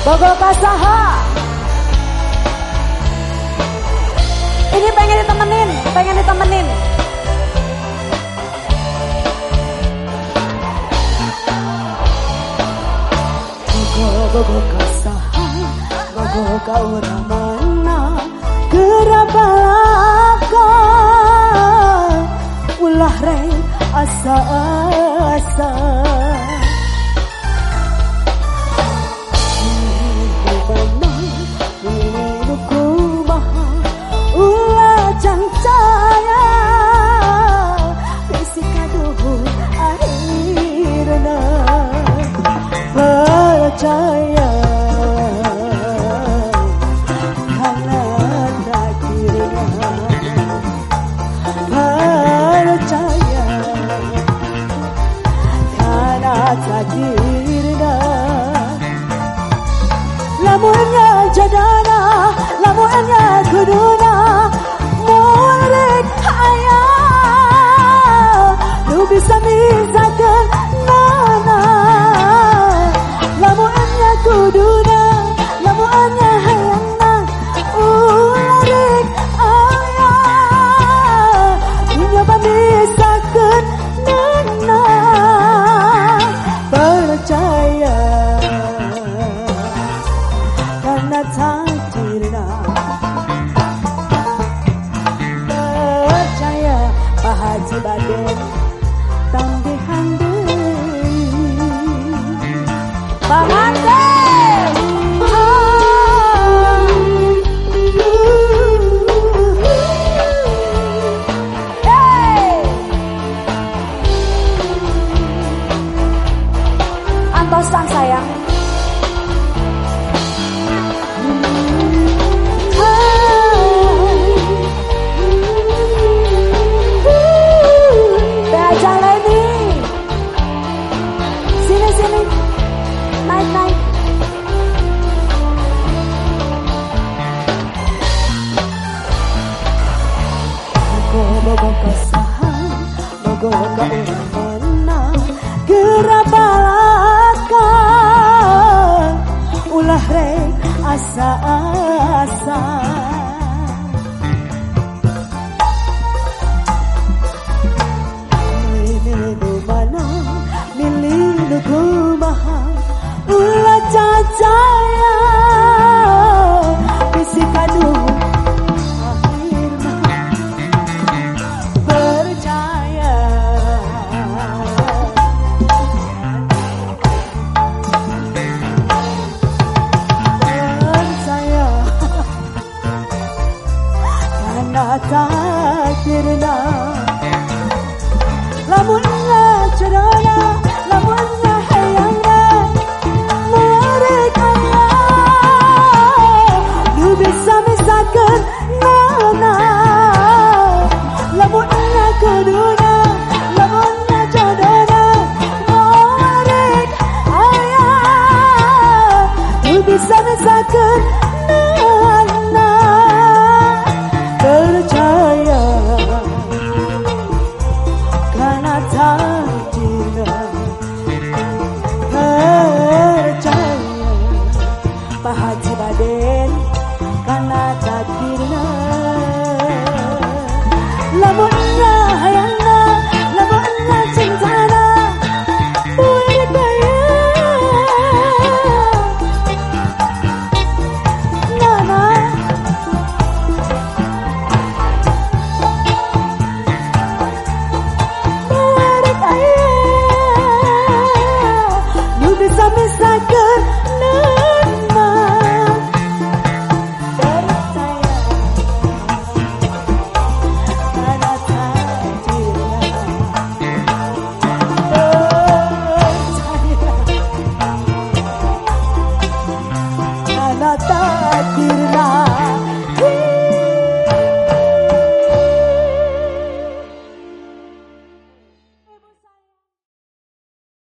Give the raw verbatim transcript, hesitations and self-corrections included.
Bogo kasaha. Ini pengen ditemenin, pengen ditemenin. Bogo bogo kasaha, bogo kaura mana gerabalaka. Ulah reng asa-asa. Percaya karena takdirnya, percaya karena takdirnya. Lamunnya jadana, lamunnya kuduna, murid ayah, lu bisa misalkan nana. Lamuannya kuduna, lamuannya hayana, ularik ayah, punya pamisakan nana. Percaya karena takdirna, percaya Pak Haji Baden tambihan deui. Panganten hey. Antos sang sayang. Beaja Leni, sini sini. Naik naik. Bogo bogo kasaha, bogo bogo urang mana gerabalaka. Ulah rek asa-asa.